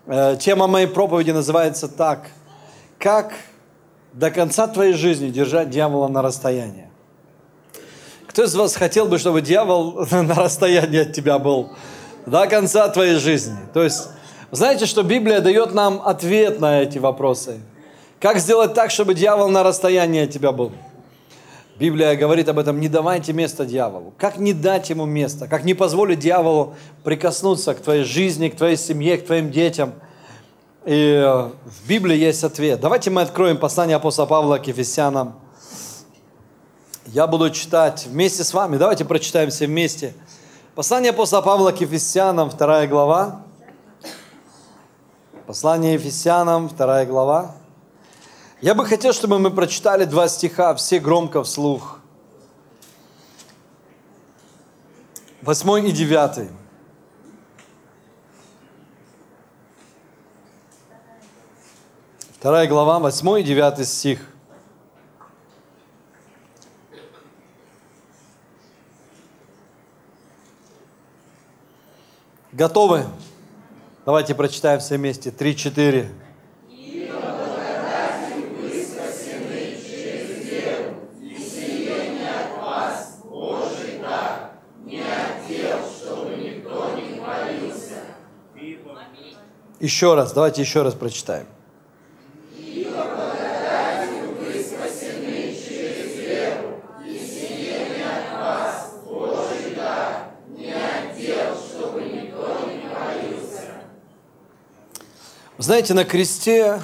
Тема моей проповеди называется так: как до конца твоей жизни держать дьявола на расстоянии. Кто из вас хотел бы, чтобы дьявол на расстоянии от тебя был до конца твоей жизни? То есть, знаете, что Библия дает нам ответ на эти вопросы. Как сделать так, чтобы дьявол на расстоянии от тебя был? Библия говорит об этом: не давайте место дьяволу. Как не дать ему место? Как не позволить дьяволу прикоснуться к твоей жизни, к твоей семье, к твоим детям? И в Библии есть ответ. Давайте мы откроем послание апостола Павла к Ефесянам. Я буду читать вместе с вами. Давайте прочитаем все вместе. Послание апостола Павла к Ефесянам, 2 глава. Послание Ефесянам, 2 глава. Я бы хотел, чтобы мы прочитали 2 стиха, все громко вслух. 8 и 9. Вторая глава, 8 и 9 стих. Готовы? Давайте прочитаем все вместе. 3-4. Еще раз, давайте еще раз прочитаем. Знаете, на кресте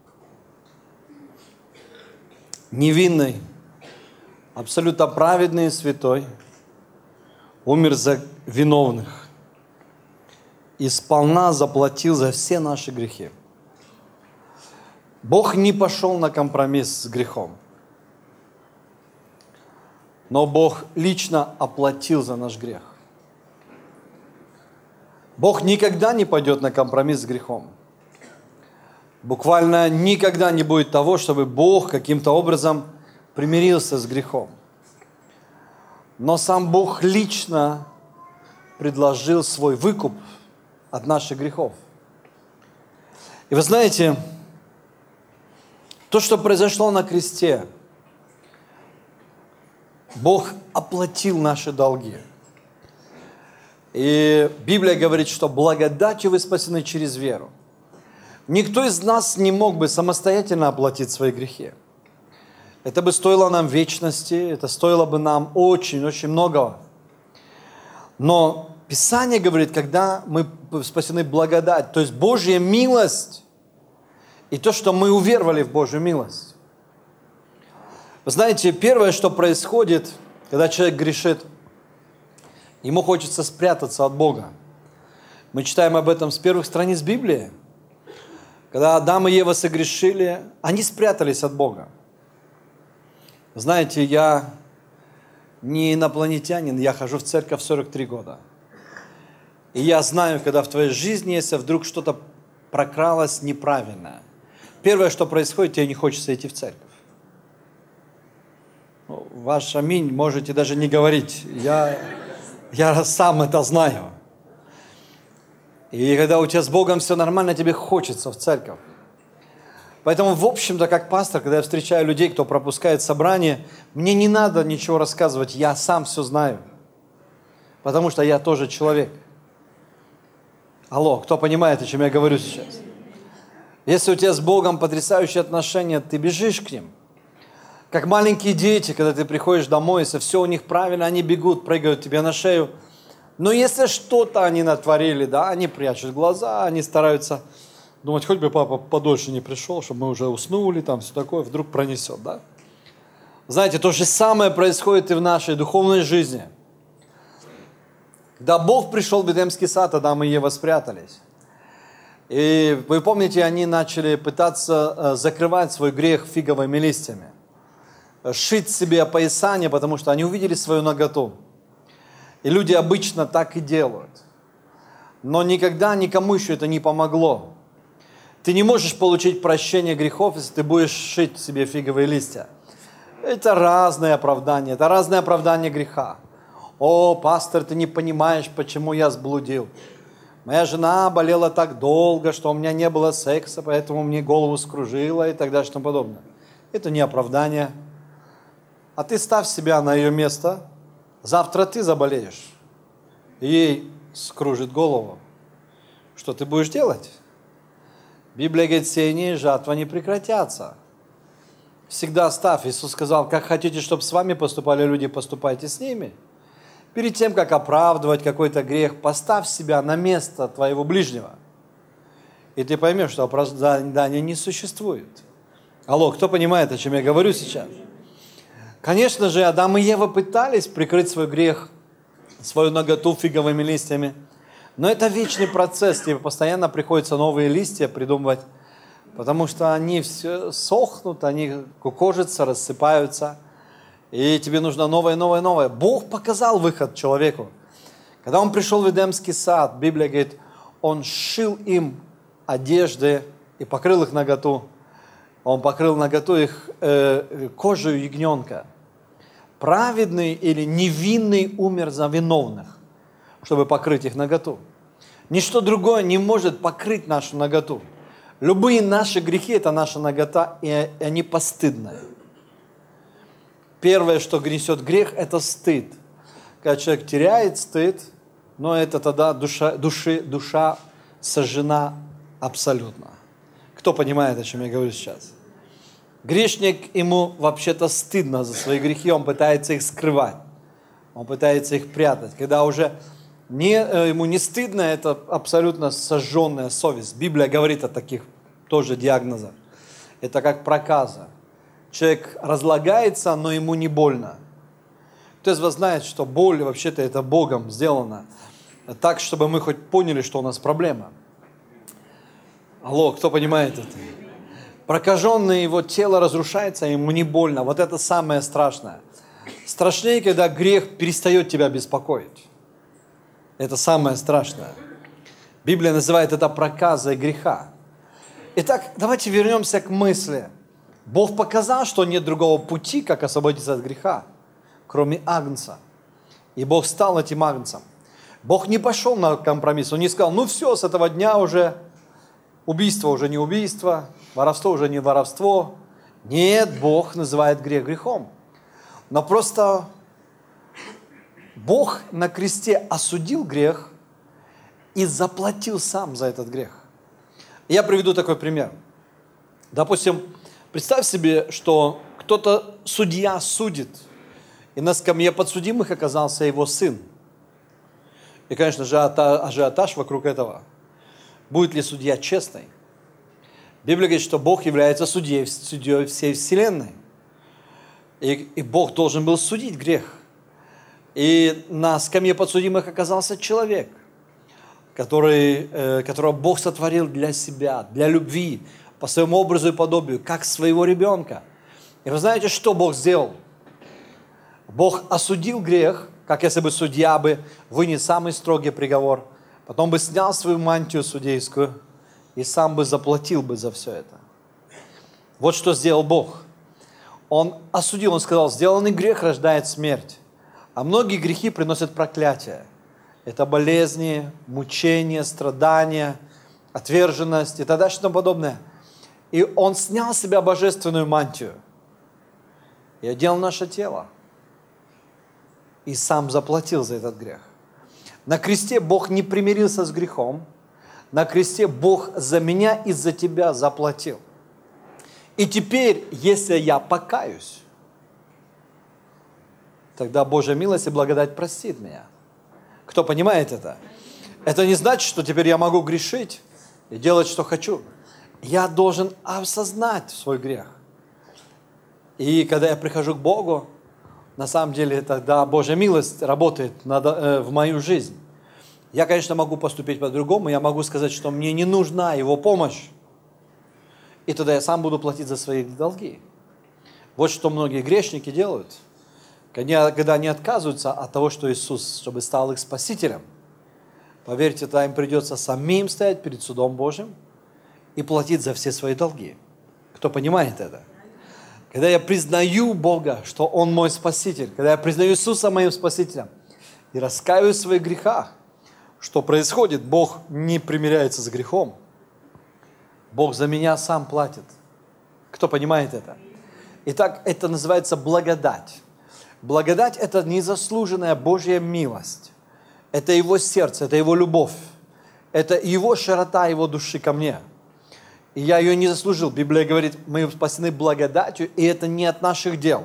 невинный, абсолютно праведный и святой умер за виновных и сполна заплатил за все наши грехи. Бог не пошел на компромисс с грехом, но Бог лично оплатил за наш грех. Бог никогда не пойдет на компромисс с грехом. Буквально никогда не будет того, чтобы Бог каким-то образом примирился с грехом. Но сам Бог лично предложил свой выкуп от наших грехов. И вы знаете, то, что произошло на кресте, Бог оплатил наши долги. И Библия говорит, что благодатью вы спасены через веру. Никто из нас не мог бы самостоятельно оплатить свои грехи. Это бы стоило нам вечности, это стоило бы нам очень-очень многого. Но Писание говорит, когда мы спасены благодать, то есть Божья милость, и то, что мы уверовали в Божью милость. Вы знаете, первое, что происходит, когда человек грешит, ему хочется спрятаться от Бога. Мы читаем об этом с первых страниц Библии. Когда Адам и Ева согрешили, они спрятались от Бога. Знаете, я не инопланетянин, я хожу в церковь 43 года. И я знаю, когда в твоей жизни, если вдруг что-то прокралось неправильное, первое, что происходит, тебе не хочется идти в церковь. Ваш аминь можете даже не говорить. Я сам это знаю. И когда у тебя с Богом все нормально, тебе хочется в церковь. Поэтому, в общем-то, как пастор, когда я встречаю людей, кто пропускает собрание, мне не надо ничего рассказывать, я сам все знаю. Потому что я тоже человек. Алло, кто понимает, о чем я говорю сейчас? Если у тебя с Богом потрясающие отношения, ты бежишь к ним. Как маленькие дети, когда ты приходишь домой, если все у них правильно, они бегут, прыгают тебе на шею. Но если что-то они натворили, да, они прячут глаза, они стараются думать, хоть бы папа подольше не пришел, чтобы мы уже уснули, там все такое, вдруг пронесет, да. Знаете, то же самое происходит и в нашей духовной жизни. Когда Бог пришел в Эдемский сад, Адам и Ева спрятались. И вы помните, они начали пытаться закрывать свой грех фиговыми листьями. Шить себе опоясание, потому что они увидели свою наготу. И люди обычно так и делают. Но никогда никому еще это не помогло. Ты не можешь получить прощение грехов, если ты будешь шить себе фиговые листья. Это разные оправдания, это разные оправдания греха. О, пастор, ты не понимаешь, почему я сблудил. Моя жена болела так долго, что у меня не было секса, поэтому мне голову скружило и так далее и тому подобное. Это не оправдание. А ты ставь себя на ее место. Завтра ты заболеешь. Ей скружит голову. Что ты будешь делать? Библия говорит, сеяние и жатва не прекратятся. Всегда ставь. Иисус сказал, как хотите, чтобы с вами поступали люди, поступайте с ними. Перед тем, как оправдывать какой-то грех, поставь себя на место твоего ближнего. И ты поймешь, что оправдания не существует. Алло, кто понимает, о чем я говорю сейчас? Конечно же, Адам и Ева пытались прикрыть свой грех, свою наготу фиговыми листьями. Но это вечный процесс, тебе постоянно приходится новые листья придумывать, потому что они все сохнут, они кукожатся, рассыпаются, и тебе нужно новое, новое, новое. Бог показал выход человеку. Когда он пришел в Эдемский сад, Библия говорит, он сшил им одежды и покрыл их наготу. Он покрыл наготу их кожей ягненка. Праведный или невинный умер за виновных, чтобы покрыть их наготу. Ничто другое не может покрыть нашу наготу. Любые наши грехи – это наша нагота, и они постыдные. Первое, что несет грех, это стыд. Когда человек теряет стыд, но это тогда душа сожжена абсолютно. Кто понимает, о чем я говорю сейчас? Грешник, ему вообще-то стыдно за свои грехи, он пытается их скрывать, он пытается их прятать. Когда уже ему не стыдно, это абсолютно сожженная совесть. Библия говорит о таких тоже диагнозах. Это как проказа. Человек разлагается, но ему не больно. Кто из вас знает, что боль вообще-то это Богом сделано так, чтобы мы хоть поняли, что у нас проблема? Алло, кто понимает это? Прокаженное его тело разрушается, ему не больно. Вот это самое страшное. Страшнее, когда грех перестает тебя беспокоить. Это самое страшное. Библия называет это проказой греха. Итак, давайте вернемся к мысли. Бог показал, что нет другого пути, как освободиться от греха, кроме агнца. И Бог стал этим агнцем. Бог не пошел на компромисс. Он не сказал, ну все, с этого дня уже убийство уже не убийство, воровство уже не воровство. Нет, Бог называет грех грехом. Но просто Бог на кресте осудил грех и заплатил сам за этот грех. Я приведу такой пример. Допустим, представь себе, что кто-то, судья, судит, и на скамье подсудимых оказался его сын. И, конечно же, ажиотаж вокруг этого. Будет ли судья честный? Библия говорит, что Бог является судьей всей вселенной. И Бог должен был судить грех. И на скамье подсудимых оказался человек, которого Бог сотворил для себя, для любви, по своему образу и подобию, как своего ребенка. И вы знаете, что Бог сделал? Бог осудил грех, как если бы судья бы вынес самый строгий приговор, потом бы снял свою мантию судейскую и сам бы заплатил бы за все это. Вот что сделал Бог. Он осудил, он сказал, сделанный грех рождает смерть, а многие грехи приносят проклятие. Это болезни, мучения, страдания, отверженность и так далее и тому подобное. И Он снял с себя божественную мантию и одел наше тело. И сам заплатил за этот грех. На кресте Бог не примирился с грехом. На кресте Бог за меня и за тебя заплатил. И теперь, если я покаюсь, тогда Божья милость и благодать простит меня. Кто понимает это? Это не значит, что теперь я могу грешить и делать, что хочу. Я должен осознать свой грех. И когда я прихожу к Богу, на самом деле тогда Божья милость работает в мою жизнь. Я, конечно, могу поступить по-другому. Я могу сказать, что мне не нужна Его помощь. И тогда я сам буду платить за свои долги. Вот что многие грешники делают. Когда они отказываются от того, что Иисус, чтобы стал их спасителем. Поверьте, тогда им придется самим стоять перед судом Божьим и платить за все свои долги. Кто понимает это? Когда я признаю Бога, что Он мой Спаситель, когда я признаю Иисуса моим Спасителем и раскаиваюсь в своих грехах, что происходит? Бог не примиряется с грехом. Бог за меня сам платит. Кто понимает это? Итак, это называется благодать. Благодать – это незаслуженная Божья милость. Это Его сердце, это Его любовь. Это Его широта, Его души ко мне. И я ее не заслужил. Библия говорит, мы спасены благодатью, и это не от наших дел,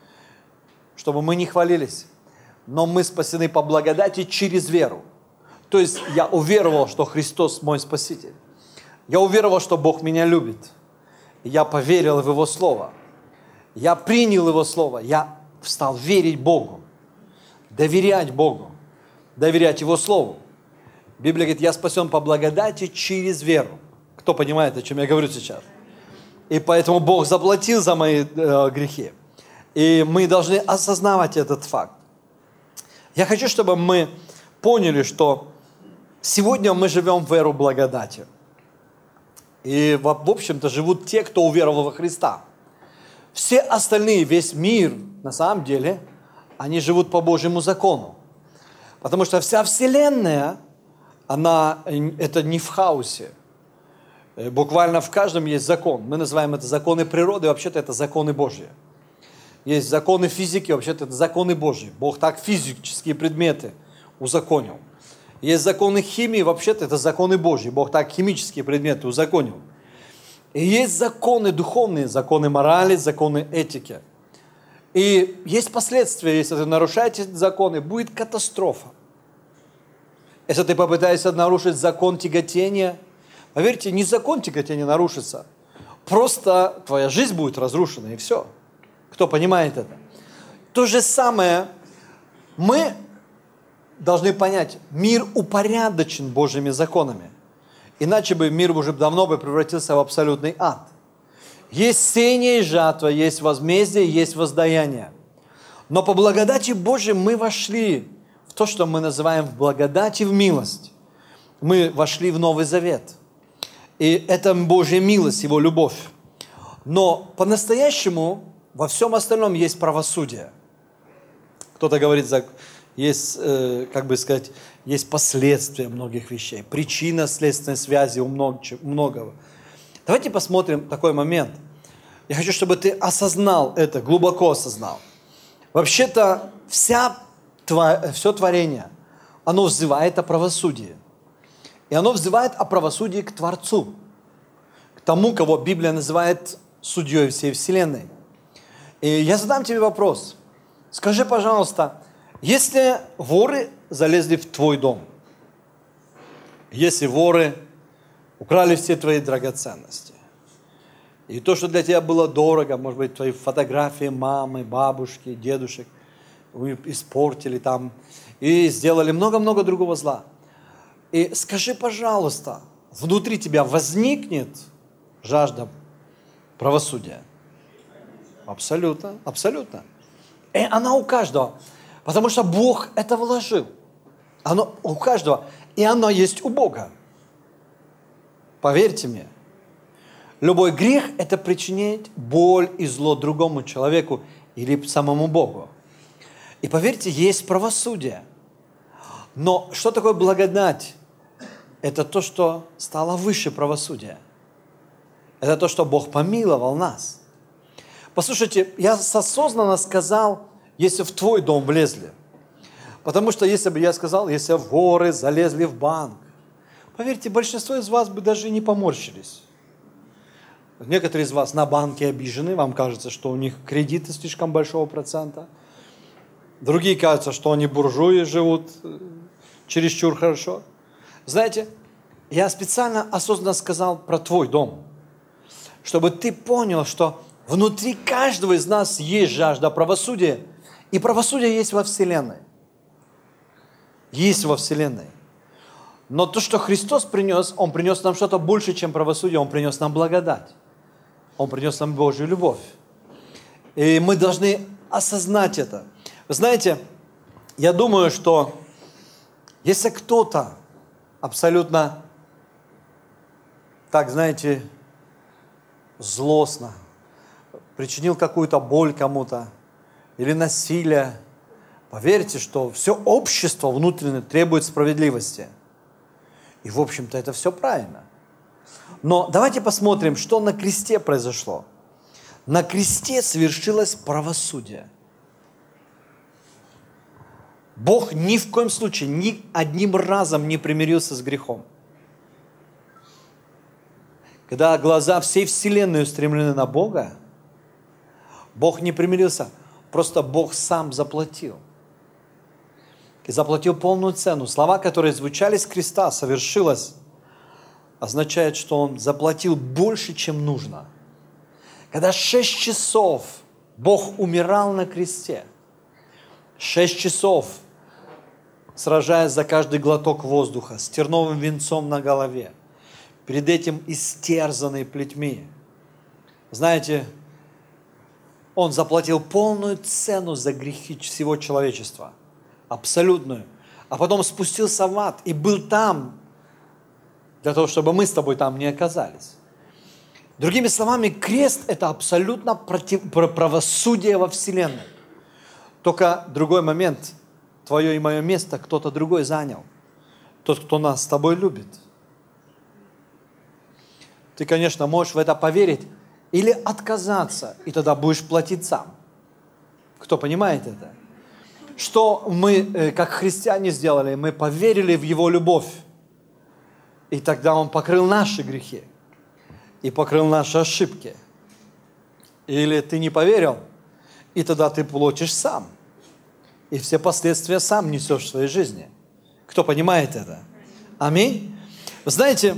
чтобы мы не хвалились. Но мы спасены по благодати через веру. То есть я уверовал, что Христос мой Спаситель. Я уверовал, что Бог меня любит. Я поверил в Его Слово. Я принял Его Слово. Я стал верить Богу. Доверять Богу. Доверять Его Слову. Библия говорит, я спасен по благодати через веру. Кто понимает, о чем я говорю сейчас? И поэтому Бог заплатил за мои грехи. И мы должны осознавать этот факт. Я хочу, чтобы мы поняли, что сегодня мы живем в эру благодати. И, в общем-то, живут те, кто уверовал во Христа. Все остальные, весь мир, на самом деле, они живут по Божьему закону. Потому что вся Вселенная, это не в хаосе. Буквально в каждом есть закон. Мы называем это законы природы, вообще-то это законы Божьи. Есть законы физики, вообще-то это законы Божьи. Бог так физические предметы узаконил. Есть законы химии, вообще-то это законы Божьи. Бог так химические предметы узаконил. И есть законы духовные, законы морали, законы этики. И есть последствия, если ты нарушаешь эти законы, будет катастрофа. Если ты попытаешься нарушить закон тяготения, поверьте, не закон тяготения нарушится, просто твоя жизнь будет разрушена, и все. Кто понимает это? То же самое мы должны понять, мир упорядочен Божьими законами. Иначе бы мир уже давно бы превратился в абсолютный ад. Есть сеяние и жатва, есть возмездие, есть воздаяние. Но по благодати Божьей мы вошли в то, что мы называем в благодати, в милость. Мы вошли в Новый Завет. И это Божья милость, Его любовь. Но по-настоящему во всем остальном есть правосудие. Кто-то говорит, есть, как бы сказать, есть последствия многих вещей, причинно-следственной связи у многого. Давайте посмотрим такой момент. Я хочу, чтобы ты осознал это, глубоко осознал. Вообще-то все творение, оно взывает о правосудии. И оно взывает о правосудии к Творцу, к тому, кого Библия называет судьей всей вселенной. И я задам тебе вопрос. Скажи, пожалуйста, если воры залезли в твой дом, если воры украли все твои драгоценности, и то, что для тебя было дорого, может быть, твои фотографии мамы, бабушки, дедушек, испортили там, и сделали много-много другого зла. И скажи, пожалуйста, внутри тебя возникнет жажда правосудия? Абсолютно, абсолютно. И она у каждого. Потому что Бог это вложил. Оно у каждого. И оно есть у Бога. Поверьте мне. Любой грех – это причинять боль и зло другому человеку или самому Богу. И поверьте, есть правосудие. Но что такое благодать? Это то, что стало выше правосудия. Это то, что Бог помиловал нас. Послушайте, я осознанно сказал, если в твой дом влезли. Потому что если бы я сказал, если воры залезли в банк, поверьте, большинство из вас бы даже не поморщились. Некоторые из вас на банке обижены, вам кажется, что у них кредиты слишком большого процента. Другие кажется, что они буржуи живут чересчур хорошо. Знаете, я специально осознанно сказал про твой дом, чтобы ты понял, что внутри каждого из нас есть жажда правосудия, и правосудие есть во Вселенной. Есть во Вселенной. Но то, что Христос принес, Он принес нам что-то больше, чем правосудие, Он принес нам благодать. Он принес нам Божью любовь. И мы должны осознать это. Вы знаете, я думаю, что если кто-то абсолютно, так, знаете, злостно причинил какую-то боль кому-то или насилие, поверьте, что все общество внутренне требует справедливости. И, в общем-то, это все правильно. Но давайте посмотрим, что на кресте произошло. На кресте совершилось правосудие. Бог ни в коем случае, ни одним разом не примирился с грехом. Когда глаза всей вселенной устремлены на Бога, Бог не примирился, просто Бог сам заплатил. И заплатил полную цену. Слова, которые звучали с креста, совершилось, означает, что Он заплатил больше, чем нужно. Когда 6 часов Бог умирал на кресте, 6 часов, сражаясь за каждый глоток воздуха, с терновым венцом на голове, перед этим истерзанный плетьми. Знаете, Он заплатил полную цену за грехи всего человечества. Абсолютную. А потом спустился в ад и был там, для того, чтобы мы с тобой там не оказались. Другими словами, крест – это абсолютно правосудие во вселенной. Только другой момент. Твое и мое место кто-то другой занял. Тот, кто нас с тобой любит. Ты, конечно, можешь в это поверить или отказаться, и тогда будешь платить сам. Кто понимает это? Что мы, как христиане, сделали? Мы поверили в Его любовь. И тогда Он покрыл наши грехи. И покрыл наши ошибки. Или ты не поверил, и тогда ты платишь сам. И все последствия сам несешь в своей жизни. Кто понимает это? Аминь. Вы знаете,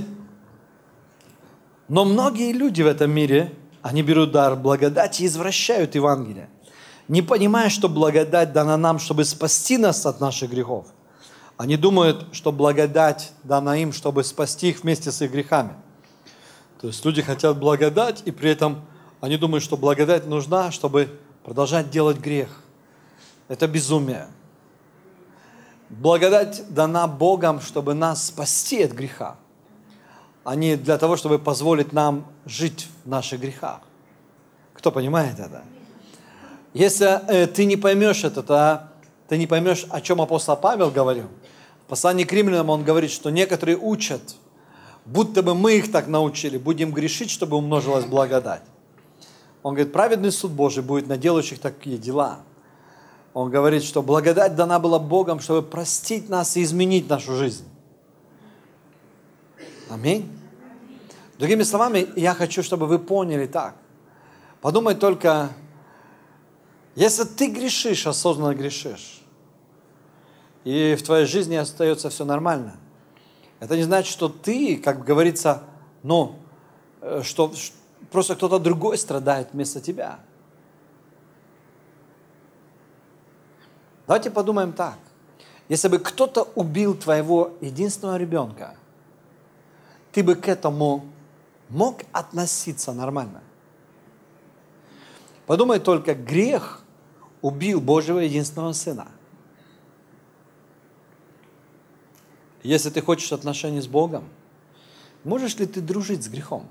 но многие люди в этом мире, они берут дар благодати и извращают Евангелие, не понимая, что благодать дана нам, чтобы спасти нас от наших грехов. Они думают, что благодать дана им, чтобы спасти их вместе с их грехами. То есть люди хотят благодать, и при этом они думают, что благодать нужна, чтобы продолжать делать грех. Это безумие. Благодать дана Богом, чтобы нас спасти от греха, а не для того, чтобы позволить нам жить в наших грехах. Кто понимает это? Если ты не поймешь это, то ты не поймешь, о чем апостол Павел говорил. В послании к римлянам он говорит, что некоторые учат, будто бы мы их так научили, будем грешить, чтобы умножилась благодать. Он говорит, праведный суд Божий будет на делающих такие дела. Он говорит, что благодать дана была Богом, чтобы простить нас и изменить нашу жизнь. Аминь. Другими словами, я хочу, чтобы вы поняли так. Подумай только, если ты грешишь, осознанно грешишь, и в твоей жизни остается все нормально, это не значит, что ты, как говорится, что просто кто-то другой страдает вместо тебя. Давайте подумаем так. Если бы кто-то убил твоего единственного ребенка, ты бы к этому мог относиться нормально? Подумай только, грех убил Божьего единственного Сына. Если ты хочешь отношений с Богом, можешь ли ты дружить с грехом?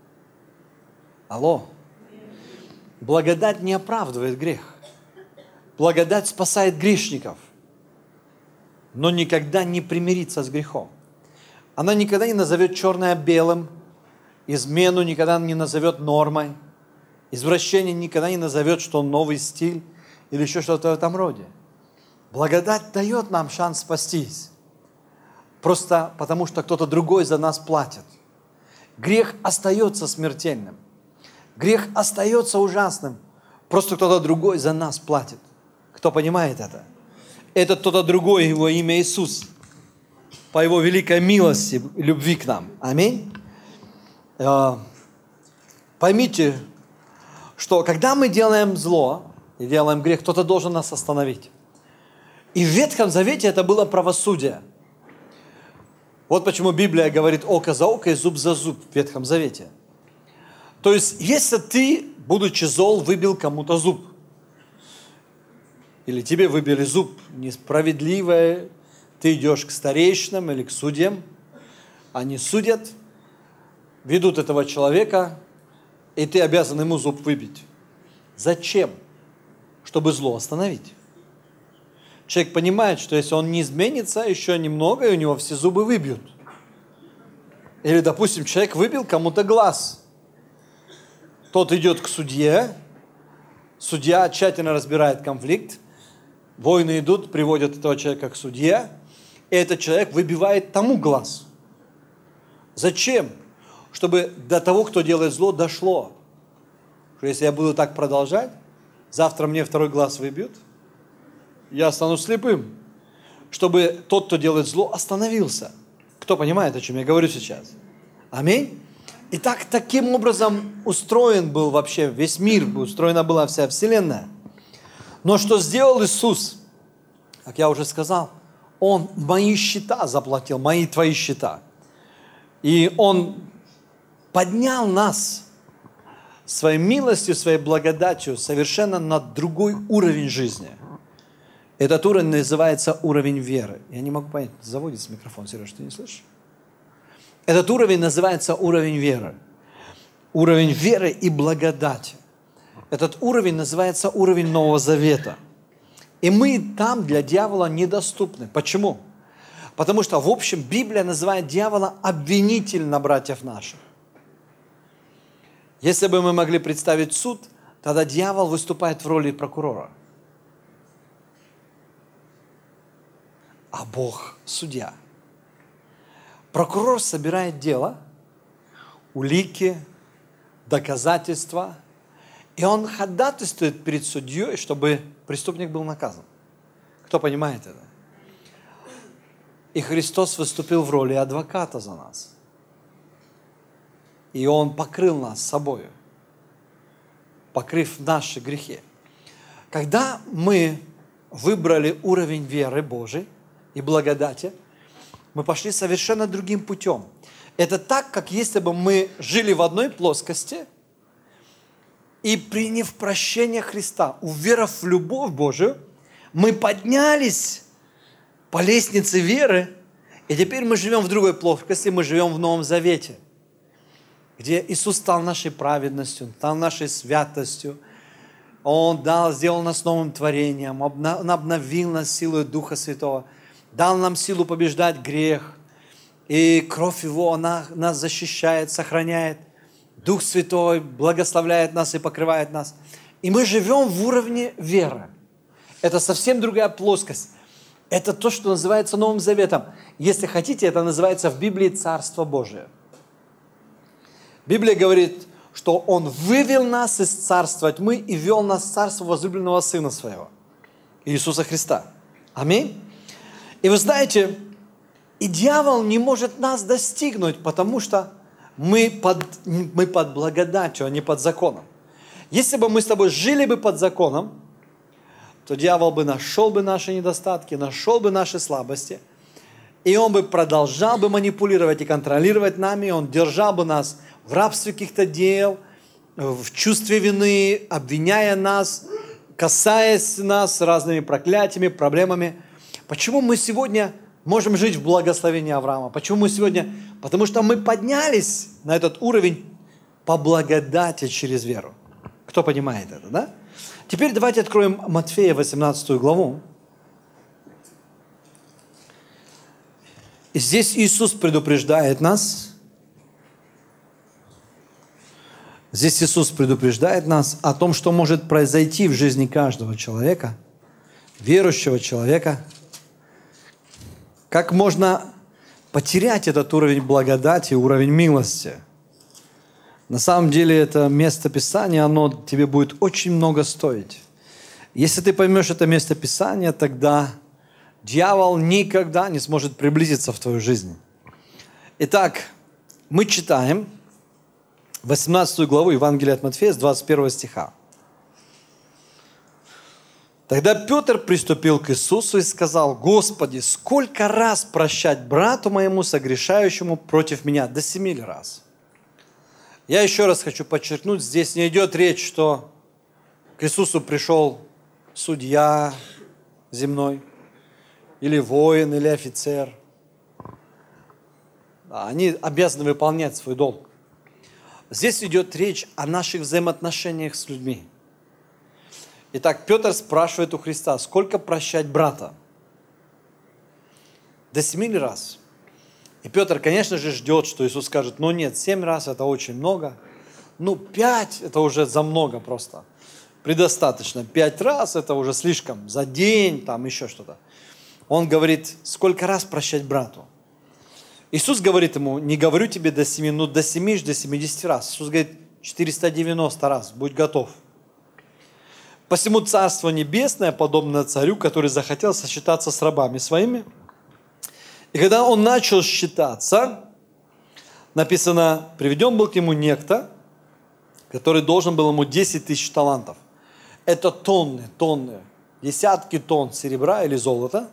Алло. Благодать не оправдывает грех. Благодать спасает грешников, но никогда не примирится с грехом. Она никогда не назовет черное белым, измену никогда не назовет нормой, извращение никогда не назовет, что новый стиль или еще что-то в этом роде. Благодать дает нам шанс спастись, просто потому что кто-то другой за нас платит. Грех остается смертельным, грех остается ужасным, просто кто-то другой за нас платит. Кто понимает это? Это кто-то другой, его имя Иисус. По Его великой милости, любви к нам. Аминь. Поймите, что когда мы делаем зло и делаем грех, кто-то должен нас остановить. И в Ветхом Завете это было правосудие. Вот почему Библия говорит око за око и зуб за зуб в Ветхом Завете. То есть, если ты, будучи зол, выбил кому-то зуб, или тебе выбили зуб несправедливое, ты идешь к старейшинам или к судьям, они судят, ведут этого человека, и ты обязан ему зуб выбить. Зачем? Чтобы зло остановить. Человек понимает, что если он не изменится еще немного, и у него все зубы выбьют. Или, допустим, человек выбил кому-то глаз. Тот идет к судье, судья тщательно разбирает конфликт, воины идут, приводят этого человека к судье, и этот человек выбивает тому глаз. Зачем? Чтобы до того, кто делает зло, дошло. Что если я буду так продолжать, завтра мне второй глаз выбьют, я стану слепым. Чтобы тот, кто делает зло, остановился. Кто понимает, о чем я говорю сейчас? Аминь. Итак, таким образом устроен был вообще весь мир, устроена была вся вселенная. Но что сделал Иисус? Как я уже сказал, Он мои счета заплатил, мои твои счета. И Он поднял нас своей милостью, своей благодатью совершенно на другой уровень жизни. Этот уровень называется уровень веры. Я не могу понять, заводится микрофон, Сереж, ты не слышишь? Этот уровень называется уровень веры. Уровень веры и благодати. Этот уровень называется уровень Нового Завета. И мы там для дьявола недоступны. Почему? Потому что, в общем, Библия называет дьявола обвинитель на братьев наших. Если бы мы могли представить суд, тогда дьявол выступает в роли прокурора. А Бог – судья. Прокурор собирает дело, улики, доказательства, и он ходатайствует перед судьей, чтобы преступник был наказан. Кто понимает это? И Христос выступил в роли адвоката за нас. И Он покрыл нас собою, покрыв наши грехи. Когда мы выбрали уровень веры Божией и благодати, мы пошли совершенно другим путем. Это так, как если бы мы жили в одной плоскости и, приняв прощение Христа, уверовав в любовь Божию, мы поднялись по лестнице веры, и теперь мы живем в другой плоскости, мы живем в Новом Завете, где Иисус стал нашей праведностью, стал нашей святостью. Он сделал нас новым творением, Он обновил нас силой Духа Святого, дал нам силу побеждать грех, и кровь Его, она нас защищает, сохраняет. Дух Святой благословляет нас и покрывает нас. И мы живем в уровне веры. Это совсем другая плоскость. Это то, что называется Новым Заветом. Если хотите, это называется в Библии Царство Божие. Библия говорит, что Он вывел нас из царства тьмы и вел нас в царство возлюбленного Сына Своего, Иисуса Христа. Аминь. И вы знаете, и дьявол не может нас достигнуть, потому что мы под благодатью, а не под законом. Если бы мы с тобой жили бы под законом, то дьявол бы нашел бы наши недостатки, нашел бы наши слабости, и он бы продолжал бы манипулировать и контролировать нами, он держал бы нас в рабстве каких-то дел, в чувстве вины, обвиняя нас, касаясь нас разными проклятиями, проблемами. Почему мы сегодня можем жить в благословении Авраама? Почему мы сегодня? Потому что мы поднялись на этот уровень по благодати через веру. Кто понимает это, да? Теперь давайте откроем Матфея 18 главу. И здесь Иисус предупреждает нас. Здесь Иисус предупреждает нас о том, что может произойти в жизни каждого человека, верующего человека. Как можно потерять этот уровень благодати, уровень милости. На самом деле это место Писания, оно тебе будет очень много стоить. Если ты поймешь это место Писания, тогда дьявол никогда не сможет приблизиться в твою жизнь. Итак, мы читаем 18 главу Евангелия от Матфея с 21 стиха. Тогда Петр приступил к Иисусу и сказал: «Господи, сколько раз прощать брату моему, согрешающему против меня? До 7 раз». Я еще раз хочу подчеркнуть, здесь не идет речь, что к Иисусу пришел судья земной, или воин, или офицер. Они обязаны выполнять свой долг. Здесь идет речь о наших взаимоотношениях с людьми. Итак, Петр спрашивает у Христа: сколько прощать брата? До 7 раз. И Петр, конечно же, ждет, что Иисус скажет, ну нет, 7 раз это очень много, ну 5 это уже за много просто, предостаточно, 5 раз это уже слишком, за день, там еще что-то. Он говорит, сколько раз прощать брату? Иисус говорит ему, не говорю тебе до 7, ну до 7, до 70 раз. Иисус говорит, 490 раз, будь готов. Посему Царство Небесное подобно царю, который захотел сосчитаться с рабами своими. И когда он начал считаться, написано, приведен был к нему некто, который должен был ему 10 тысяч талантов. Это тонны, десятки тонн серебра или золота.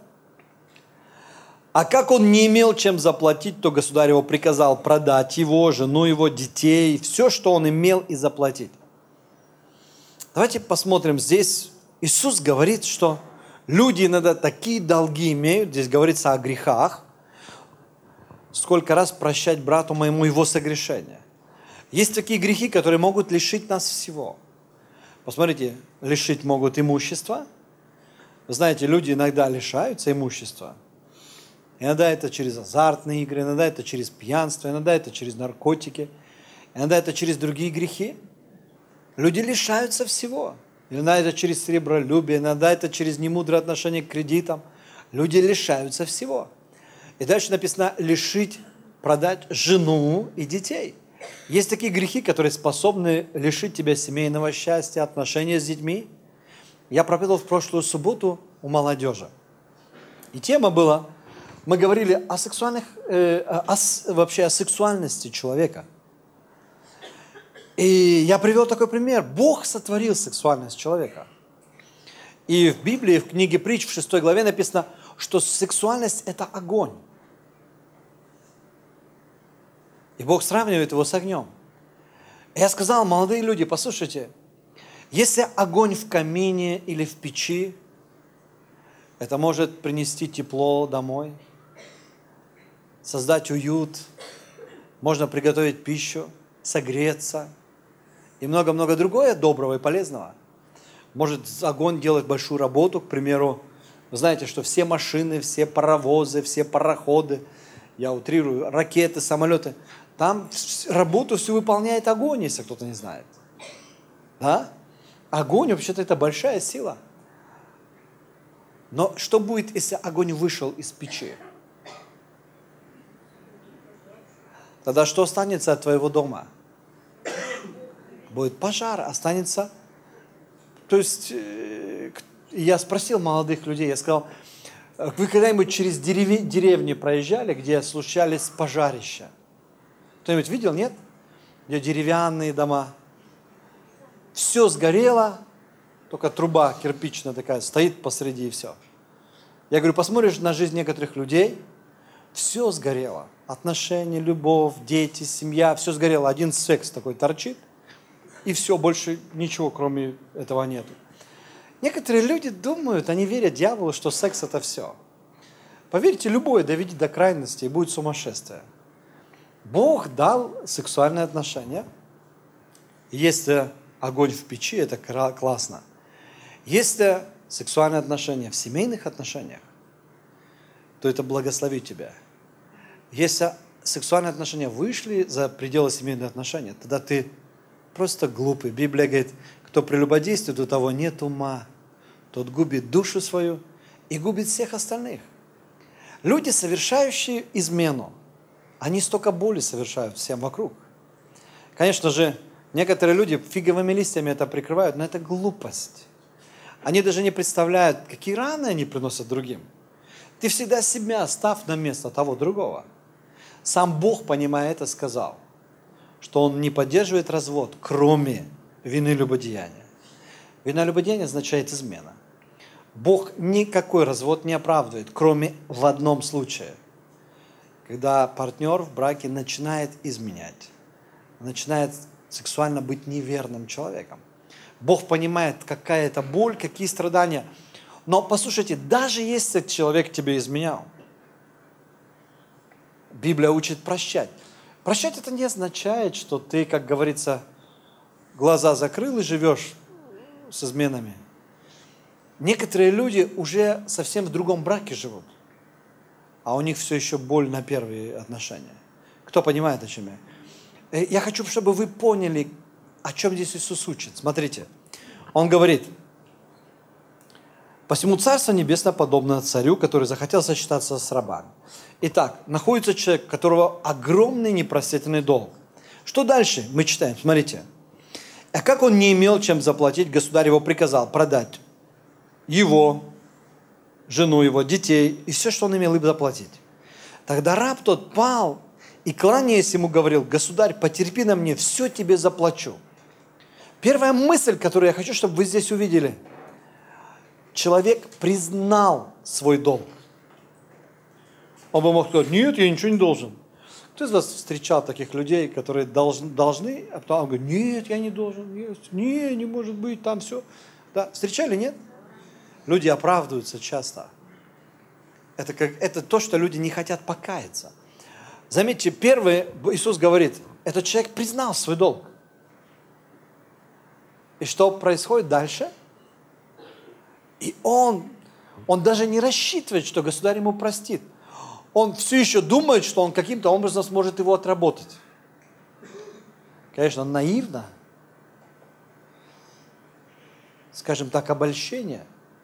А как он не имел чем заплатить, то государь его приказал продать его, жену его, детей, все, что он имел, и заплатить. Давайте посмотрим, здесь Иисус говорит, что люди иногда такие долги имеют, здесь говорится о грехах, сколько раз прощать брату моему его согрешения. Есть такие грехи, которые могут лишить нас всего. Посмотрите, лишить могут имущества. Вы знаете, люди иногда лишаются имущества. Иногда это через азартные игры, иногда это через пьянство, иногда это через наркотики, иногда это через другие грехи. Люди лишаются всего. Иногда это через сребролюбие, иногда это через немудрое отношение к кредитам. Люди лишаются всего. И дальше написано лишить, продать жену и детей. Есть такие грехи, которые способны лишить тебя семейного счастья, отношения с детьми. Я проповедовал в прошлую субботу у молодежи. И тема была, мы говорили о сексуальных, вообще о сексуальности человека. И я привел такой пример. Бог сотворил сексуальность человека. И в Библии, в книге Притч, в 6 главе написано, что сексуальность – это огонь. И Бог сравнивает его с огнем. И я сказал, молодые люди, послушайте, если огонь в камине или в печи, это может принести тепло домой, создать уют, можно приготовить пищу, согреться и много-много другое доброго и полезного. Может огонь делать большую работу, к примеру, вы знаете, что все машины, все паровозы, все пароходы, я утрирую, ракеты, самолеты, там работу всю выполняет огонь, если кто-то не знает. Да? Огонь, вообще-то, это большая сила. Но что будет, если огонь вышел из печи? Тогда что останется от твоего дома? Будет пожар, останется... То есть, я спросил молодых людей, я сказал, вы когда-нибудь через деревни проезжали, где случались пожарища? Кто-нибудь видел, нет? Где деревянные дома. Все сгорело, только труба кирпичная такая стоит посреди и все. Я говорю, посмотришь на жизнь некоторых людей, все сгорело. Отношения, любовь, дети, семья, все сгорело. Один секс такой торчит, и все, больше ничего, кроме этого нету. Некоторые люди думают, они верят дьяволу, что секс это все. Поверьте, любое доведет до крайности, и будет сумасшествие. Бог дал сексуальные отношения. Если огонь в печи, это классно. Если сексуальные отношения в семейных отношениях, то это благословит тебя. Если сексуальные отношения вышли за пределы семейных отношений, тогда ты просто глупый. Библия говорит, кто прелюбодействует, у того нет ума. Тот губит душу свою и губит всех остальных. Люди, совершающие измену, они столько боли совершают всем вокруг. Конечно же, некоторые люди фиговыми листьями это прикрывают, но это глупость. Они даже не представляют, какие раны они приносят другим. Ты всегда себя ставь на место того другого. Сам Бог, понимая это, сказал, что Он не поддерживает развод, кроме вины любодеяния. Вина любодеяния означает измена. Бог никакой развод не оправдывает, кроме в одном случае. Когда партнер в браке начинает изменять, начинает сексуально быть неверным человеком. Бог понимает, какая это боль, какие страдания. Но послушайте, даже если человек тебе изменял, Библия учит прощать. Прощать это не означает, что ты, как говорится, глаза закрыл и живешь с изменами. Некоторые люди уже совсем в другом браке живут. а у них все еще боль на первые отношения. Кто понимает, о чем я? Я хочу, чтобы вы поняли, о чем здесь Иисус учит. Смотрите, Он говорит: «Посему Царство Небесное подобно царю, который захотел сочетаться с рабами». Итак, находится человек, у которого огромный непростительный долг. Что дальше мы читаем? Смотрите. «А как он не имел чем заплатить, государь его приказал продать его, жену его, детей и все, что он имел, и заплатить. Тогда раб тот пал и, кланяясь ему, говорил: государь, потерпи на мне, все тебе заплачу». Первая мысль, которую я хочу, чтобы вы здесь увидели. Человек признал свой долг. Он бы мог сказать: нет, я ничего не должен. Кто из вас встречал таких людей, которые должны, а потом говорят: нет, я не должен, нет, не может быть, там все. Да, встречали, нет? Люди оправдываются часто. Это то, что люди не хотят покаяться. Заметьте, первое, Иисус говорит, этот человек признал свой долг. И что происходит дальше? И он даже не рассчитывает, что государь ему простит. Он все еще думает, что он каким-то образом сможет его отработать. Конечно, наивно. Скажем так, обольщение.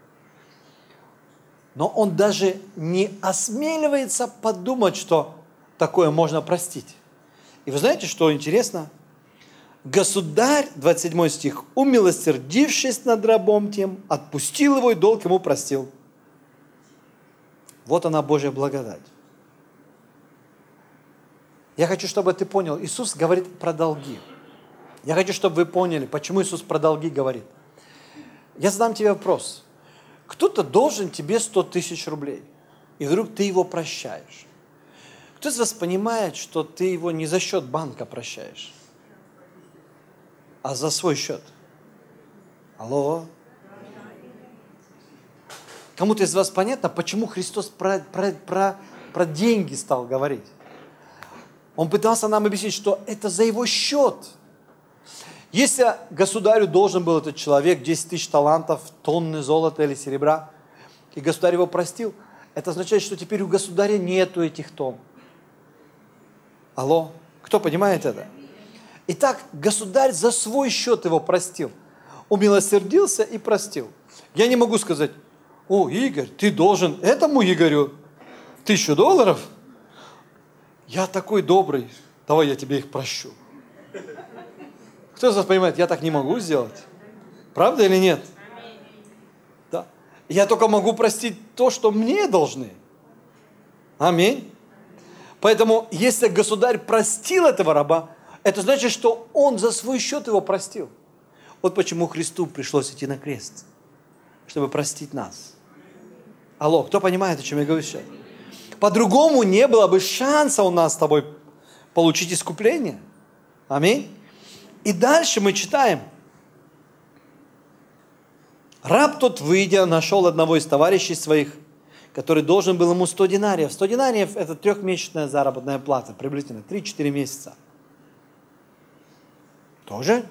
Но он даже не осмеливается подумать, что такое можно простить. И вы знаете, что интересно? Государь, 27 стих, умилосердившись над рабом тем, отпустил его и долг ему простил. Вот она, Божья благодать. Я хочу, чтобы ты понял, Иисус говорит про долги. Я хочу, чтобы вы поняли, почему Иисус про долги говорит. Я задам тебе вопрос. Кто-то должен тебе 100 тысяч рублей, и вдруг ты его прощаешь. Кто из вас понимает, что ты его не за счет банка прощаешь, а за свой счет? Алло? Кому-то из вас понятно, почему Христос про деньги стал говорить? Он пытался нам объяснить, что это за его счет. Если государю должен был этот человек 10 тысяч талантов, тонны золота или серебра, и государь его простил, это означает, что теперь у государя нету этих тонн. Алло? Кто понимает это? Итак, государь за свой счет его простил. Умилосердился и простил. Я не могу сказать: о, Игорь, ты должен этому Игорю $1000. Я такой добрый, давай я тебе их прощу. Кто из вас понимает, я так не могу сделать? Правда или нет? Да. Я только могу простить то, что мне должны. Аминь. Поэтому, если государь простил этого раба, это значит, что он за свой счет его простил. Вот почему Христу пришлось идти на крест, чтобы простить нас. Алло, кто понимает, о чем я говорю сейчас? По-другому не было бы шанса у нас с тобой получить искупление. Аминь. И дальше мы читаем. Раб тот, выйдя, нашел одного из товарищей своих, который должен был ему 100 динариев. 100 динариев – это 3-месячная заработная плата, приблизительно 3-4 месяца. Тоже?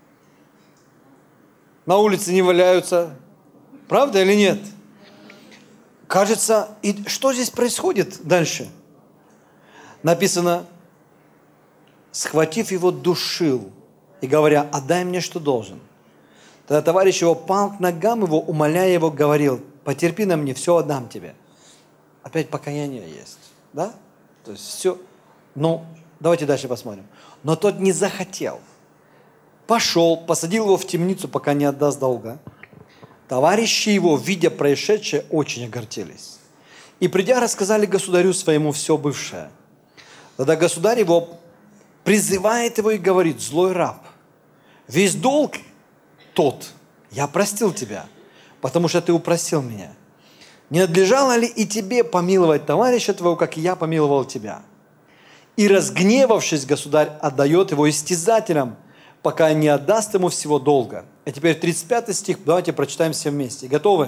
На улице не валяются. Правда или нет? Кажется, и что здесь происходит дальше? Написано: схватив его, душил, и говоря: отдай мне, что должен. Тогда товарищ его пал к ногам его, умоляя его, говорил: потерпи на мне, все отдам тебе. Опять покаяние есть, да? То есть все. Ну, давайте дальше посмотрим. Но тот не захотел. Пошел, посадил его в темницу, пока не отдаст долга. Товарищи его, видя происшедшее, очень огорчились. И, придя, рассказали государю своему все бывшее. Тогда государь его призывает его и говорит: злой раб, весь долг тот я простил тебя, потому что ты упросил меня. Не надлежало ли и тебе помиловать товарища твоего, как и я помиловал тебя? И, разгневавшись, государь отдает его истязателям, пока не отдаст ему всего долга. А теперь 35 стих, давайте прочитаем все вместе. Готовы?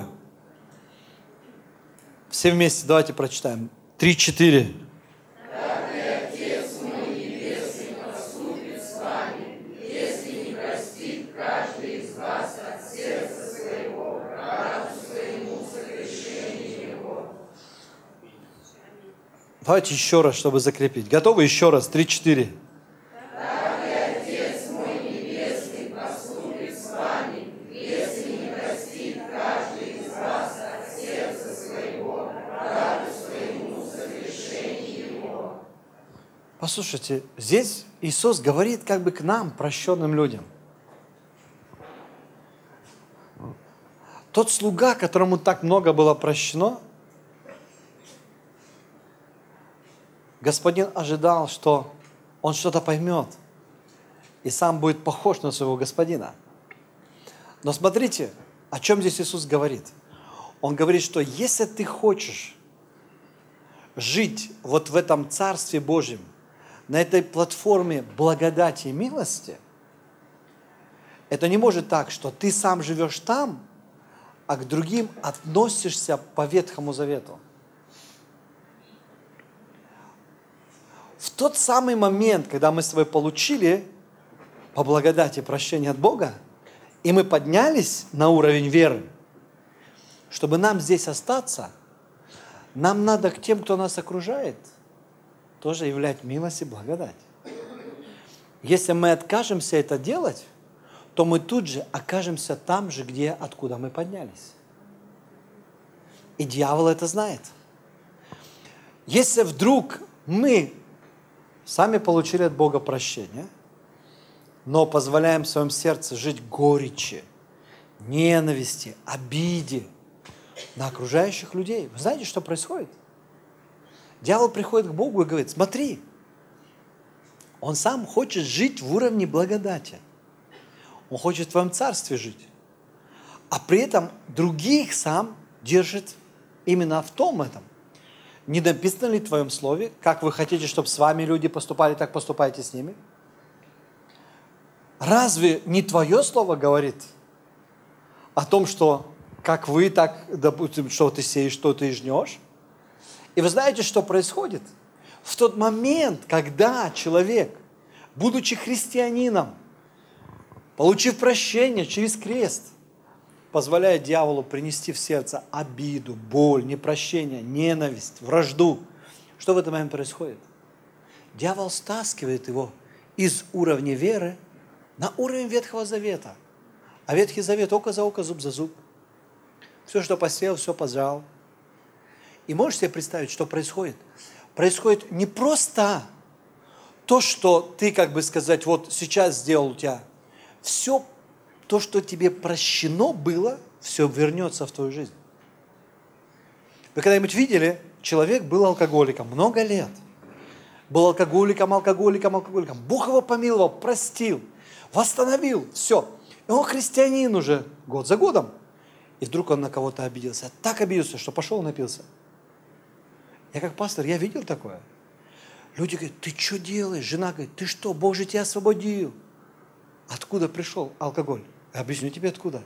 Все вместе давайте прочитаем. 3-4. Давайте еще раз, чтобы закрепить. Готовы? Еще раз. 3-4. Послушайте, здесь Иисус говорит как бы к нам, прощенным людям. Тот слуга, которому так много было прощено, господин ожидал, что он что-то поймет и сам будет похож на своего господина. Но смотрите, о чем здесь Иисус говорит. Он говорит, что если ты хочешь жить вот в этом Царстве Божьем, на этой платформе благодати и милости, это не может так, что ты сам живешь там, а к другим относишься по Ветхому Завету. В тот самый момент, когда мы с тобой получили по благодати прощение от Бога, и мы поднялись на уровень веры, чтобы нам здесь остаться, нам надо к тем, кто нас окружает, тоже являть милость и благодать. Если мы откажемся это делать, то мы тут же окажемся там же, откуда мы поднялись. И дьявол это знает. Если вдруг мы сами получили от Бога прощение, но позволяем в своем сердце жить горечи, ненависти, обиде на окружающих людей, вы знаете, что происходит? Дьявол приходит к Богу и говорит: смотри, он сам хочет жить в уровне благодати. Он хочет в твоем царстве жить. А при этом других сам держит именно в том этом. Не написано ли в твоем слове, как вы хотите, чтобы с вами люди поступали, так поступайте с ними? Разве не твое слово говорит о том, что как вы, так, допустим, что ты сеешь, что ты жнешь? И вы знаете, что происходит? В тот момент, когда человек, будучи христианином, получив прощение через крест, позволяет дьяволу принести в сердце обиду, боль, непрощение, ненависть, вражду, что в этот момент происходит? Дьявол стаскивает его из уровня веры на уровень Ветхого Завета. А Ветхий Завет — око за око, зуб за зуб. Все, что посеял, все пожал. И можешь себе представить, что происходит? Происходит не просто то, что ты, как бы сказать, вот сейчас сделал у тебя. Все то, что тебе прощено было, все вернется в твою жизнь. Вы когда-нибудь видели, человек был алкоголиком много лет. Был алкоголиком. Бог его помиловал, простил, восстановил, все. И он христианин уже год за годом. И вдруг он на кого-то обиделся. Так обиделся, что пошел и напился. Я как пастор, я видел такое. Люди говорят: ты что делаешь? Жена говорит: ты что, Бог же тебя освободил. Откуда пришел алкоголь? Я объясню тебе, откуда.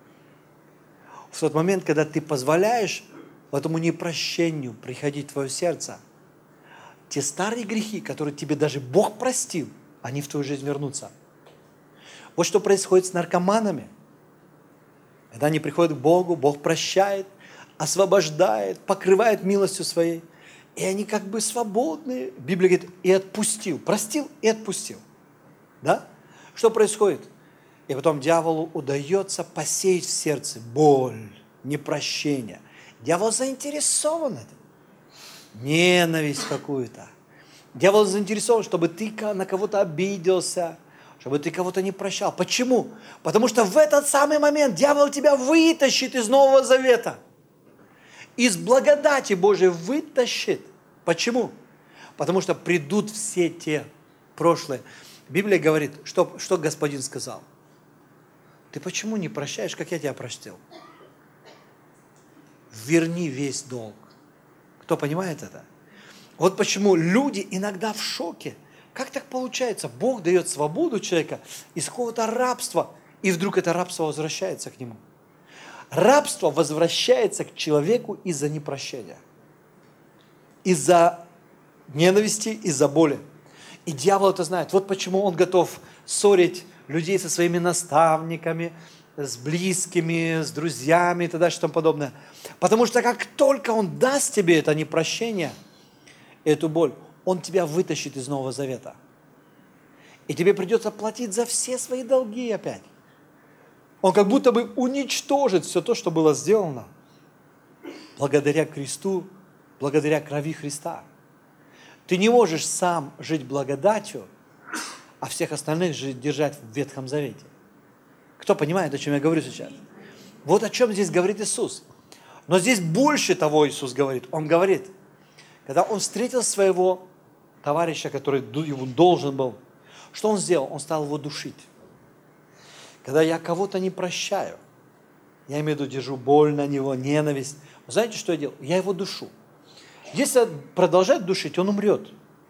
В тот момент, когда ты позволяешь этому непрощению приходить в твое сердце, те старые грехи, которые тебе даже Бог простил, они в твою жизнь вернутся. Вот что происходит с наркоманами. Когда они приходят к Богу, Бог прощает, освобождает, покрывает милостью своей. И они как бы свободны. Библия говорит: и отпустил. Простил и отпустил. Да? Что происходит? И потом дьяволу удается посеять в сердце боль, непрощение. Дьявол заинтересован в этом. Ненависть какую-то. Дьявол заинтересован, чтобы ты на кого-то обиделся, чтобы ты кого-то не прощал. Почему? Потому что в этот самый момент дьявол тебя вытащит из Нового Завета. Из благодати Божией вытащит. Почему? Потому что придут все те прошлые. Библия говорит, что Господин сказал. Ты почему не прощаешь, как я тебя простил? Верни весь долг. Кто понимает это? Вот почему люди иногда в шоке. Как так получается? Бог дает свободу человека из какого-то рабства, и вдруг это рабство возвращается к нему. Рабство возвращается к человеку из-за непрощения, из-за ненависти, из-за боли. И дьявол это знает. Вот почему он готов ссорить людей со своими наставниками, с близкими, с друзьями и т.д. и тому подобное. Потому что как только он даст тебе это непрощение, эту боль, Он тебя вытащит из Нового Завета. И тебе придется платить за все свои долги опять. Он как будто бы уничтожит все то, что было сделано благодаря кресту, благодаря крови Христа. Ты не можешь сам жить благодатью, а всех остальных держать в Ветхом Завете. Кто понимает, о чем я говорю сейчас? Вот о чем здесь говорит Иисус. Но здесь больше того Иисус говорит. Он говорит, когда Он встретил своего товарища, который ему должен был, что Он сделал? Он стал его душить. Когда я кого-то не прощаю, я имею в виду, держу боль на него, ненависть. Вы знаете, что я делаю? Я его душу. Если продолжать душить, он умрет.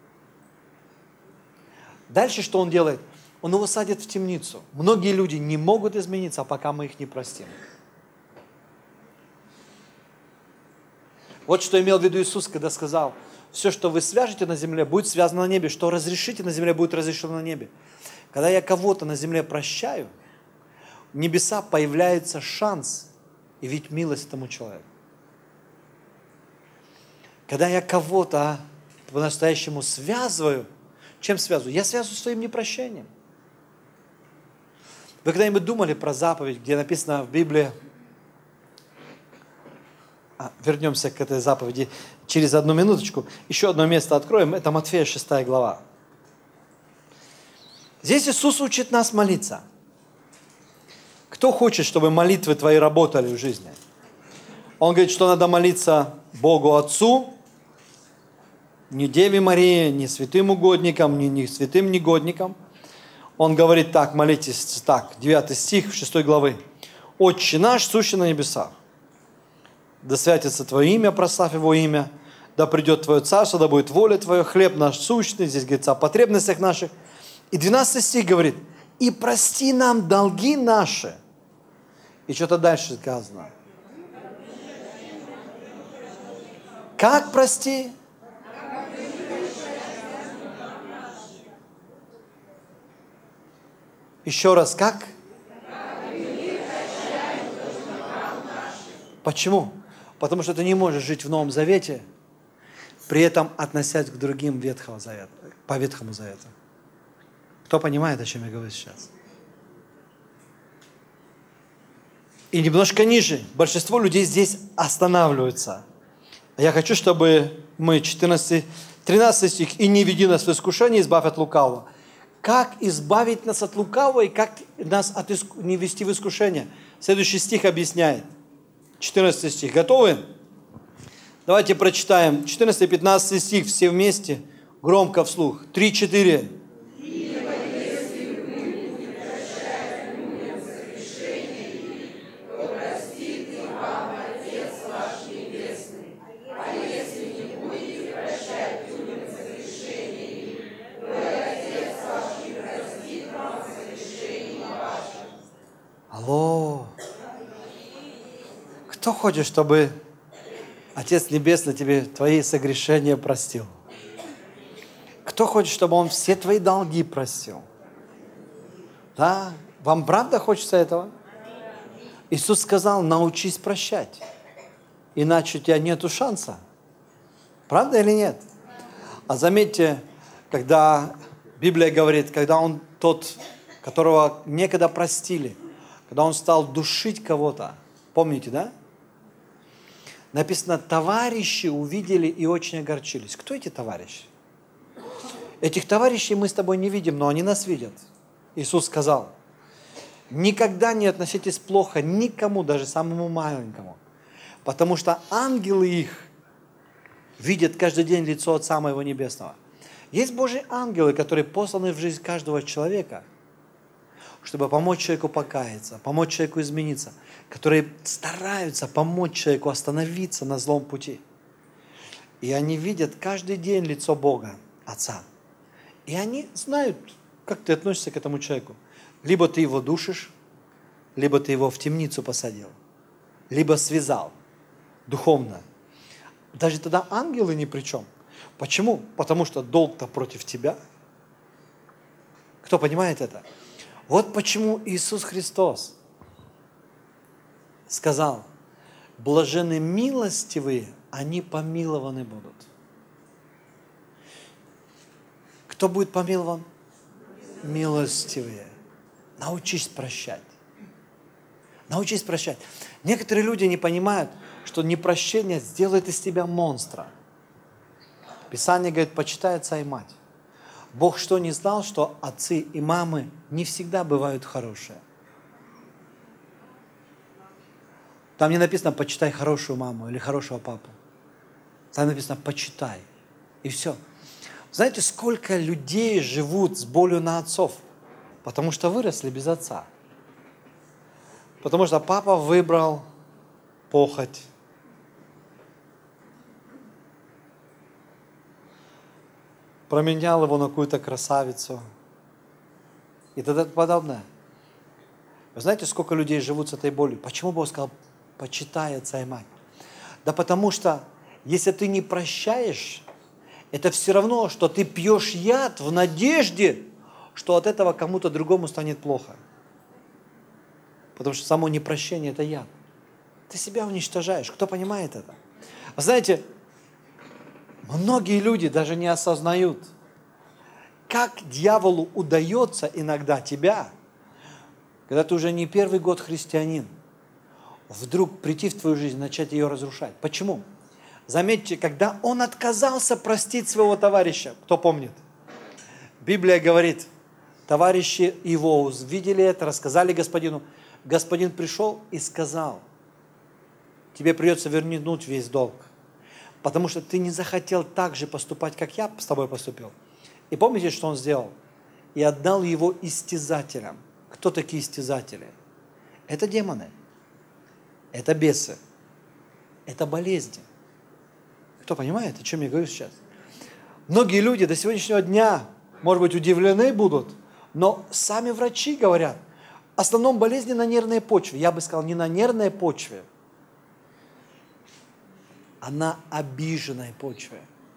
Дальше что он делает? Он его садит в темницу. Многие люди не могут измениться, пока мы их не простим. Вот что имел в виду Иисус, когда сказал, все, что вы свяжете на земле, будет связано на небе, что разрешите на земле, будет разрешено на небе. Когда я кого-то на земле прощаю, в небеса появляется шанс явить милость этому человеку. Когда я кого-то по-настоящему связываю, чем связываю? Я связываю своим непрощением. Вы когда-нибудь думали про заповедь, где написано в Библии, вернемся к этой заповеди через одну минуточку, еще одно место откроем, это Матфея 6 глава. Здесь Иисус учит нас молиться. Кто хочет, чтобы молитвы твои работали в жизни? Он говорит, что надо молиться Богу Отцу, не Деве Марии, не святым угодникам, не святым негодникам. Он говорит так, молитесь так, 9 стих 6 главы. «Отче наш, сущий на небесах, да святится Твое имя, прославь Его имя, да придет Твое царство, да будет воля Твоя, хлеб наш сущный», здесь говорится о потребностях наших. И 12 стих говорит, «И прости нам долги наши». И что-то дальше сказано. Как прости? Еще раз, как? Почему? Потому что ты не можешь жить в Новом Завете, при этом относясь к другим Ветхого Завета, по Ветхому Завету. Кто понимает, о чем я говорю сейчас? И немножко ниже. Большинство людей здесь останавливаются. Я хочу, чтобы мы 13 стих. «И не веди нас в искушение, избавь от лукавого». Как избавить нас от лукавого и как нас не вести в искушение? Следующий стих объясняет. 14 стих. Готовы? Давайте прочитаем. 14 и 15 стих все вместе. Громко вслух. 3-4. Алло. Кто хочет, чтобы Отец Небесный тебе твои согрешения простил? Кто хочет, чтобы Он все твои долги простил? Да? Вам правда хочется этого? Иисус сказал, научись прощать, иначе у тебя нету шанса. Правда или нет? А заметьте, когда Библия говорит, когда он тот, которого некогда простили, когда он стал душить кого-то, помните, да? Написано, товарищи увидели и очень огорчились. Кто эти товарищи? Этих товарищей мы с тобой не видим, но они нас видят. Иисус сказал, никогда не относитесь плохо никому, даже самому маленькому, потому что ангелы их видят каждый день лицо Отца Моего Небесного. Есть Божьи ангелы, которые посланы в жизнь каждого человека, чтобы помочь человеку покаяться, помочь человеку измениться, которые стараются помочь человеку остановиться на злом пути. И они видят каждый день лицо Бога, Отца. И они знают, как ты относишься к этому человеку. Либо ты его душишь, либо ты его в темницу посадил, либо связал духовно. Даже тогда ангелы ни при чем. Почему? Потому что долг-то против тебя. Кто понимает это? Вот почему Иисус Христос сказал, блаженны милостивые, они помилованы будут. Кто будет помилован? Милостивее. Научись прощать. Научись прощать. Некоторые люди не понимают, что непрощение сделает из тебя монстра. Писание говорит, почитай отца и мать. Бог что, не знал, что отцы и мамы не всегда бывают хорошие? Там не написано, почитай хорошую маму или хорошего папу. Там написано, почитай. И все. Знаете, сколько людей живут с болью на отцов? Потому что выросли без отца. Потому что папа выбрал похоть. Променял его на какую-то красавицу. И т.д. подобное. Вы знаете, сколько людей живут с этой болью? Почему Бог сказал, почитай отца и мать? Да потому что, если ты не прощаешь, это все равно, что ты пьешь яд в надежде, что от этого кому-то другому станет плохо. Потому что само непрощение – это яд. Ты себя уничтожаешь. Кто понимает это? А знаете, многие люди даже не осознают, как дьяволу удается иногда тебя, когда ты уже не первый год христианин, вдруг прийти в твою жизнь, начать ее разрушать. Почему? Заметьте, когда он отказался простить своего товарища, кто помнит? Библия говорит, товарищи его увидели это, рассказали господину. Господин пришел и сказал, тебе придется вернуть весь долг, потому что ты не захотел так же поступать, как я с тобой поступил. И помните, что он сделал? И отдал его истязателям. Кто такие истязатели? Это демоны, это бесы, это болезни. Кто понимает, о чем я говорю сейчас? Многие люди до сегодняшнего дня, может быть, удивлены будут, но сами врачи говорят, в основном болезни на нервной почве. Я бы сказал, не на нервной почве, а на обиженной почве,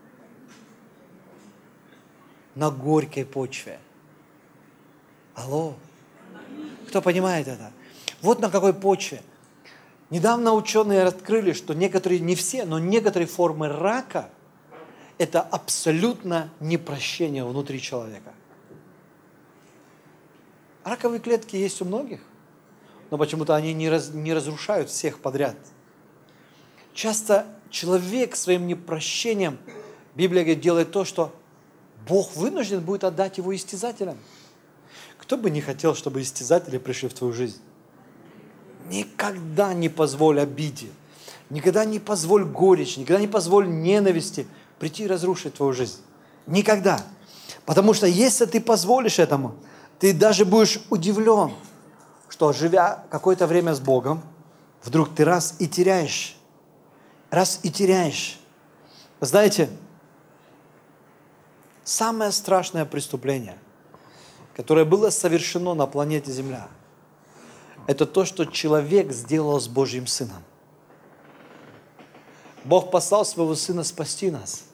на горькой почве. Алло, кто понимает это? Вот на какой почве. Недавно ученые открыли, что некоторые, не все, но некоторые формы рака – это абсолютно непрощение внутри человека. Раковые клетки есть у многих, но почему-то они не разрушают всех подряд. Часто человек своим непрощением, Библия говорит, делает то, что Бог вынужден будет отдать его истязателям. Кто бы не хотел, чтобы истязатели пришли в твою жизнь? Никогда не позволь обиде, никогда не позволь горечи, никогда не позволь ненависти прийти и разрушить твою жизнь. Никогда. Потому что если ты позволишь этому, ты даже будешь удивлен, что, живя какое-то время с Богом, вдруг ты раз и теряешь. Раз и теряешь. Вы знаете, самое страшное преступление, которое было совершено на планете Земля, это то, что человек сделал с Божьим Сыном. Бог послал своего Сына спасти нас.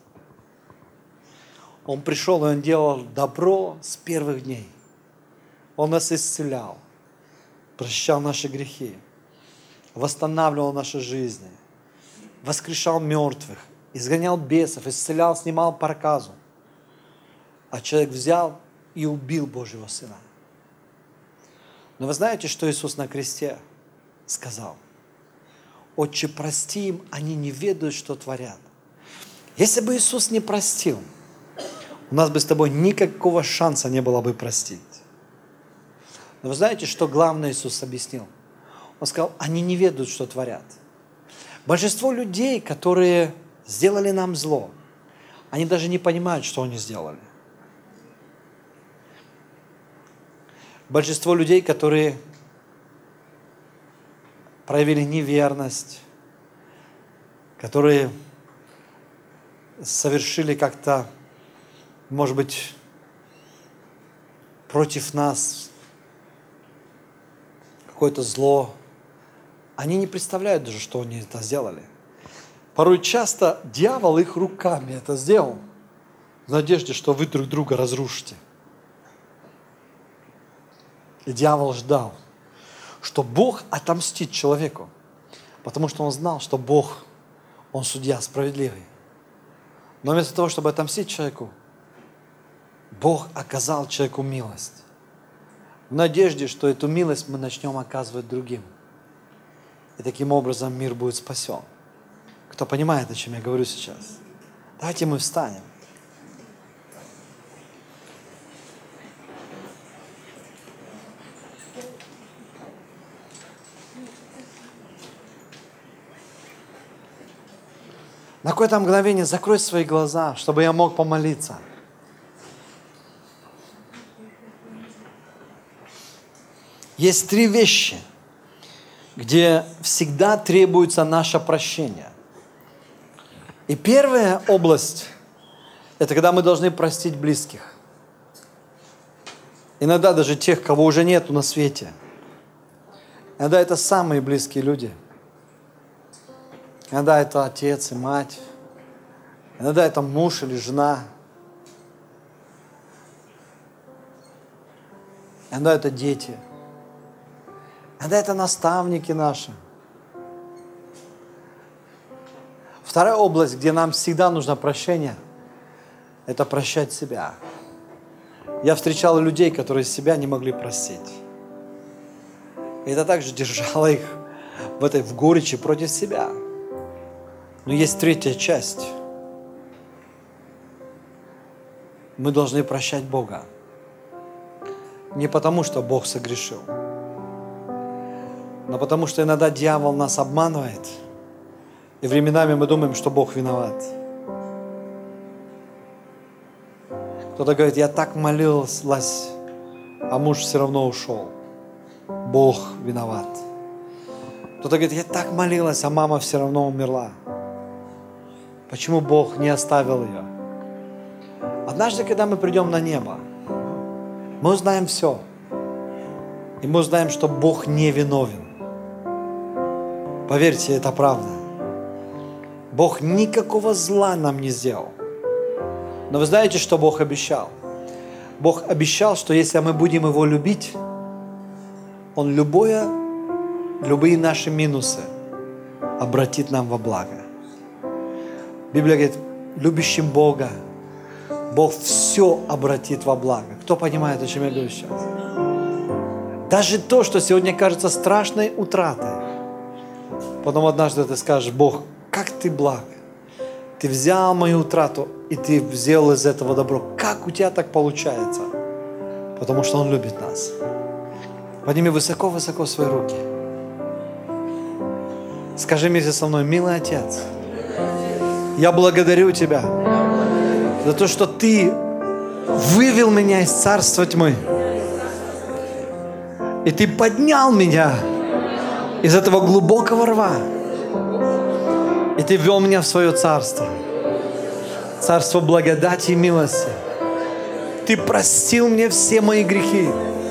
Он пришел, и Он делал добро с первых дней. Он нас исцелял, прощал наши грехи, восстанавливал наши жизни, воскрешал мертвых, изгонял бесов, исцелял, снимал проказу. А человек взял и убил Божьего Сына. Но вы знаете, что Иисус на кресте сказал? Отче, прости им, они не ведают, что творят. Если бы Иисус не простил, у нас бы с тобой никакого шанса не было бы простить. Но вы знаете, что главное Иисус объяснил? Он сказал, они не ведают, что творят. Большинство людей, которые сделали нам зло, они даже не понимают, что они сделали. Большинство людей, которые проявили неверность, которые совершили как-то, может быть, против нас какое-то зло, они не представляют даже, что они это сделали. Порой часто дьявол их руками это сделал, в надежде, что вы друг друга разрушите. И дьявол ждал, что Бог отомстит человеку, потому что он знал, что Бог, Он судья справедливый. Но вместо того, чтобы отомстить человеку, Бог оказал человеку милость. В надежде, что эту милость мы начнем оказывать другим. И таким образом мир будет спасен. Кто понимает, о чем я говорю сейчас? Давайте мы встанем. На какое-то мгновение закрой свои глаза, чтобы я мог помолиться. Есть 3 вещи, где всегда требуется наше прощение. И первая область – это когда мы должны простить близких. Иногда даже тех, кого уже нету на свете. Иногда это самые близкие люди. Иногда это отец и мать. Иногда это муж или жена. Иногда это дети. Иногда это наставники наши. Вторая область, где нам всегда нужно прощение, это прощать себя. Я встречал людей, которые себя не могли простить. И это также держало их в горечи против себя. Но есть третья часть. Мы должны прощать Бога. Не потому, что Бог согрешил, но потому, что иногда дьявол нас обманывает, и временами мы думаем, что Бог виноват. Кто-то говорит, я так молилась, а муж все равно ушел. Бог виноват. Кто-то говорит, я так молилась, а мама все равно умерла. Почему Бог не оставил ее? Однажды, когда мы придем на небо, мы узнаем все. И мы узнаем, что Бог не виновен. Поверьте, это правда. Бог никакого зла нам не сделал. Но вы знаете, что Бог обещал? Бог обещал, что если мы будем Его любить, Он любые наши минусы обратит нам во благо. Библия говорит, любящим Бога, Бог все обратит во благо. Кто понимает, о чем я говорю сейчас? Даже то, что сегодня кажется страшной утратой, потом однажды ты скажешь, Бог, как ты благ. Ты взял мою утрату, и ты сделал из этого добро. Как у тебя так получается? Потому что Он любит нас. Подними высоко-высоко свои руки. Скажи вместе со мной, милый Отец, я благодарю Тебя за то, что Ты вывел меня из царства тьмы. И Ты поднял меня из этого глубокого рва. И Ты ввел меня в свое царство. Царство благодати и милости. Ты простил мне все мои грехи.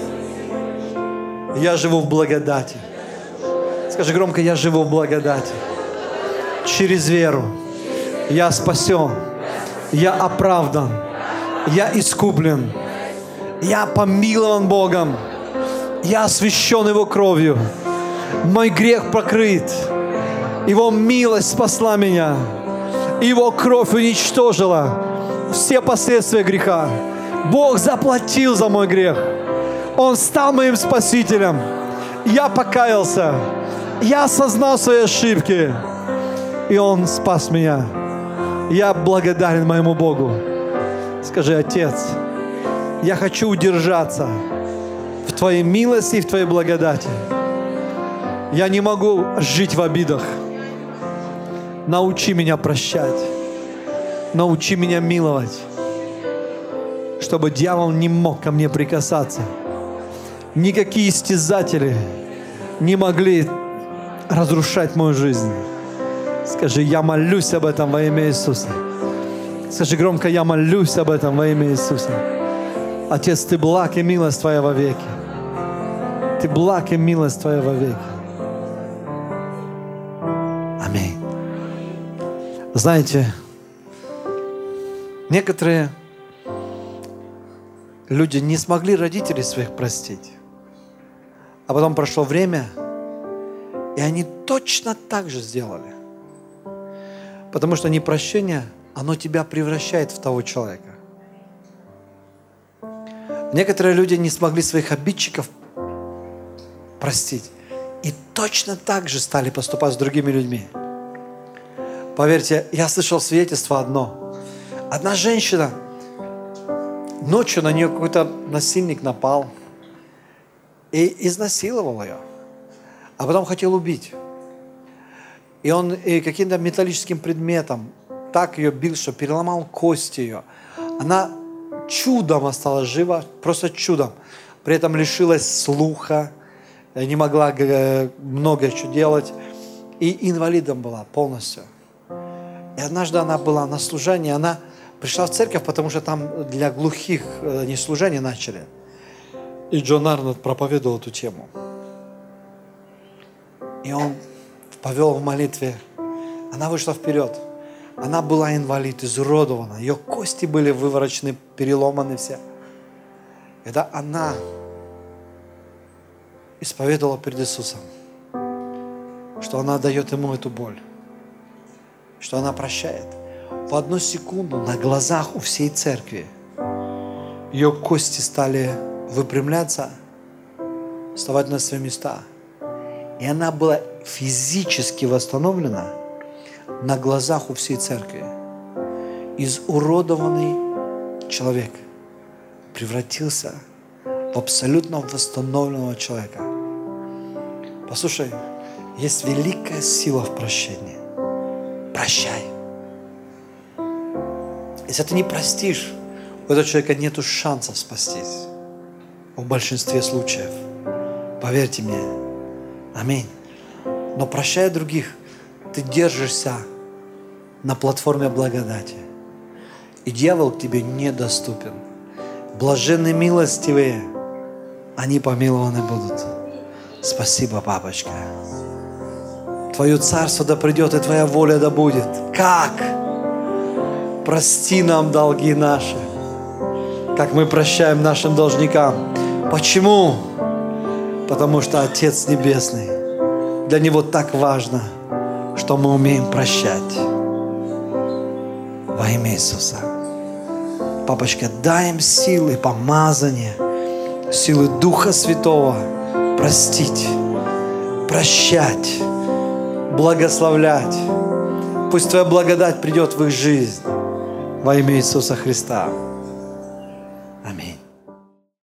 Я живу в благодати. Скажи громко, я живу в благодати. Через веру. Я спасен. Я оправдан. Я искуплен. Я помилован Богом. Я освящен Его кровью. Мой грех покрыт. Его милость спасла меня. Его кровь уничтожила все последствия греха. Бог заплатил за мой грех. Он стал моим спасителем. Я покаялся. Я осознал свои ошибки. И Он спас меня. Я благодарен моему Богу. Скажи, Отец, я хочу удержаться в Твоей милости и в Твоей благодати. Я не могу жить в обидах. Научи меня прощать. Научи меня миловать. Чтобы дьявол не мог ко мне прикасаться. Никакие истязатели не могли разрушать мою жизнь. Скажи, я молюсь об этом во имя Иисуса. Скажи громко, я молюсь об этом во имя Иисуса. Отец, Ты благ и милость Твоя вовеки. Ты благ и милость Твоя вовеки. Аминь. Знаете, некоторые люди не смогли родителей своих простить. А потом прошло время, и они точно так же сделали. Потому что непрощение, оно тебя превращает в того человека. Некоторые люди не смогли своих обидчиков простить. И точно так же стали поступать с другими людьми. Поверьте, я слышал свидетельство одно. Одна женщина, ночью на нее какой-то насильник напал и изнасиловал ее, а потом хотел убить. И он каким-то металлическим предметом так ее бил, что переломал кости ее. Она чудом осталась жива, просто чудом. При этом лишилась слуха, не могла много чего делать. И инвалидом была полностью. И однажды она была на служении, она пришла в церковь, потому что там для глухих не служение начали. И Джон Арнольд проповедовал эту тему. И он повел в молитве. Она вышла вперед. Она была инвалид, изуродована. Ее кости были выворочены, переломаны все. Когда она исповедовала перед Иисусом, что она дает ему эту боль, что она прощает, в одну секунду на глазах у всей церкви ее кости стали выпрямляться, вставать на свои места. И она была физически восстановлена на глазах у всей церкви. Изуродованный человек превратился в абсолютно восстановленного человека. Послушай, есть великая сила в прощении. Прощай. Если ты не простишь, у этого человека нет шансов спастись. В большинстве случаев. Поверьте мне. Аминь. Но прощая других, ты держишься на платформе благодати. И дьявол к тебе недоступен. Блаженны милостивые, они помилованы будут. Спасибо, папочка. Твое царство да придет, и твоя воля да будет. Как? Прости нам долги наши, как мы прощаем нашим должникам. Почему? Потому что Отец Небесный, для Него так важно, что мы умеем прощать. Во имя Иисуса. Папочка, дай им силы помазания, силы Духа Святого простить, прощать, благословлять. Пусть Твоя благодать придет в их жизнь. Во имя Иисуса Христа. Аминь.